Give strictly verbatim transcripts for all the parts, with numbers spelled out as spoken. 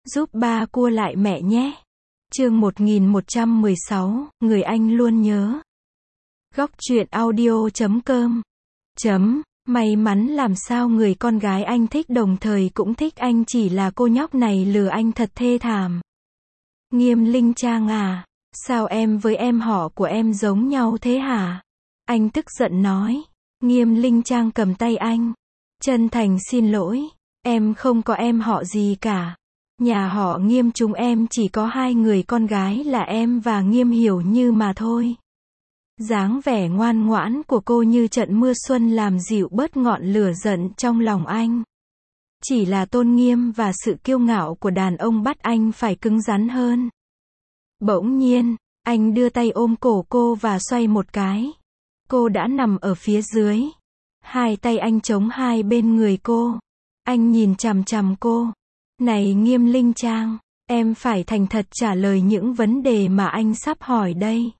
Giúp ba cua lại mẹ nhé. Chương một nghìn một trăm mười sáu, người anh luôn nhớ. Góc truyện audio chấm com. Chấm, may mắn làm sao người con gái anh thích đồng thời cũng thích anh, chỉ là cô nhóc này lừa anh thật thê thảm. Nghiêm Linh Trang à, sao em với em họ của em giống nhau thế hả? Anh tức giận nói. Nghiêm Linh Trang cầm tay anh. Chân thành xin lỗi, em không có em họ gì cả. Nhà họ Nghiêm chúng em chỉ có hai người con gái là em và Nghiêm Hiểu Như mà thôi. Dáng vẻ ngoan ngoãn của cô như trận mưa xuân làm dịu bớt ngọn lửa giận trong lòng anh. Chỉ là tôn nghiêm và sự kiêu ngạo của đàn ông bắt anh phải cứng rắn hơn. Bỗng nhiên, anh đưa tay ôm cổ cô và xoay một cái. Cô đã nằm ở phía dưới. Hai tay anh chống hai bên người cô. Anh nhìn chằm chằm cô. Này Nghiêm Linh Trang, em phải thành thật trả lời những vấn đề mà anh sắp hỏi đây.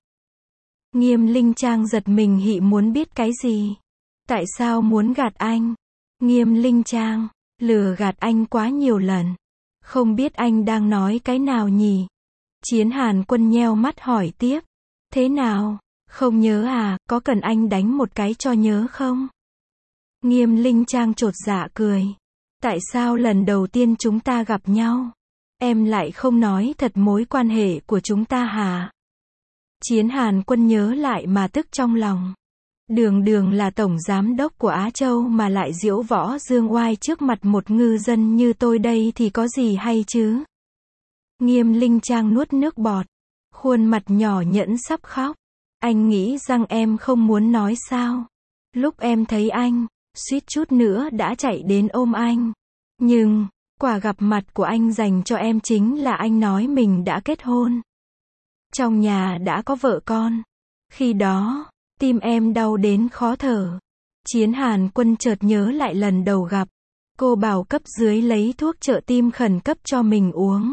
Nghiêm Linh Trang giật mình hị muốn biết cái gì? Tại sao muốn gạt anh? Nghiêm Linh Trang, lừa gạt anh quá nhiều lần. Không biết anh đang nói cái nào nhỉ? Chiến Hàn Quân nheo mắt hỏi tiếp. Thế nào? Không nhớ à, có cần anh đánh một cái cho nhớ không? Nghiêm Linh Trang chột dạ cười. Tại sao lần đầu tiên chúng ta gặp nhau, em lại không nói thật mối quan hệ của chúng ta hả? Chiến Hàn Quân nhớ lại mà tức trong lòng. Đường đường là tổng giám đốc của Á Châu mà lại diễu võ dương oai trước mặt một ngư dân như tôi đây thì có gì hay chứ? Nghiêm Linh Trang nuốt nước bọt. Khuôn mặt nhỏ nhẫn sắp khóc. Anh nghĩ rằng em không muốn nói sao? Lúc em thấy anh, suýt chút nữa đã chạy đến ôm anh. Nhưng, quả gặp mặt của anh dành cho em chính là anh nói mình đã kết hôn. Trong nhà đã có vợ con. Khi đó, tim em đau đến khó thở. Chiến Hàn Quân chợt nhớ lại lần đầu gặp. Cô bảo cấp dưới lấy thuốc trợ tim khẩn cấp cho mình uống.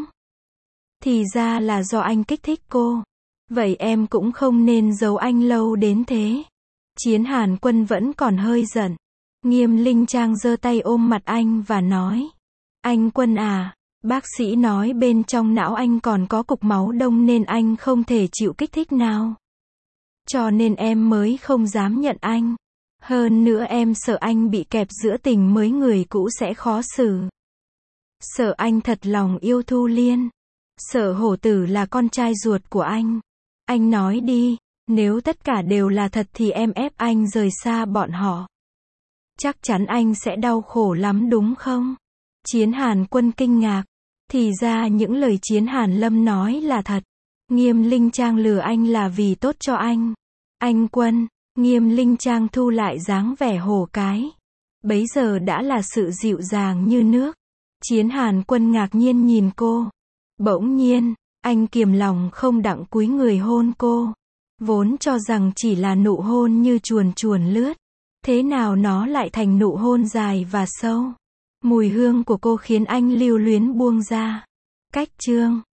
Thì ra là do anh kích thích cô. Vậy em cũng không nên giấu anh lâu đến thế. Chiến Hàn Quân vẫn còn hơi giận. Nghiêm Linh Trang giơ tay ôm mặt anh và nói. Anh Quân à, bác sĩ nói bên trong não anh còn có cục máu đông nên anh không thể chịu kích thích nào. Cho nên em mới không dám nhận anh. Hơn nữa em sợ anh bị kẹp giữa tình mới người cũ sẽ khó xử. Sợ anh thật lòng yêu Thu Liên. Sợ hổ tử là con trai ruột của anh. Anh nói đi, nếu tất cả đều là thật thì em ép anh rời xa bọn họ. Chắc chắn anh sẽ đau khổ lắm đúng không? Chiến Hàn Quân kinh ngạc. Thì ra những lời Chiến Hàn Lâm nói là thật. Nghiêm Linh Trang lừa anh là vì tốt cho anh. Anh Quân, Nghiêm Linh Trang thu lại dáng vẻ hổ cái. Bấy giờ đã là sự dịu dàng như nước. Chiến Hàn Quân ngạc nhiên nhìn cô. Bỗng nhiên, anh kiềm lòng không đặng cúi người hôn cô. Vốn cho rằng chỉ là nụ hôn như chuồn chuồn lướt. Thế nào nó lại thành nụ hôn dài và sâu. Mùi hương của cô khiến anh lưu luyến buông ra. Cách chương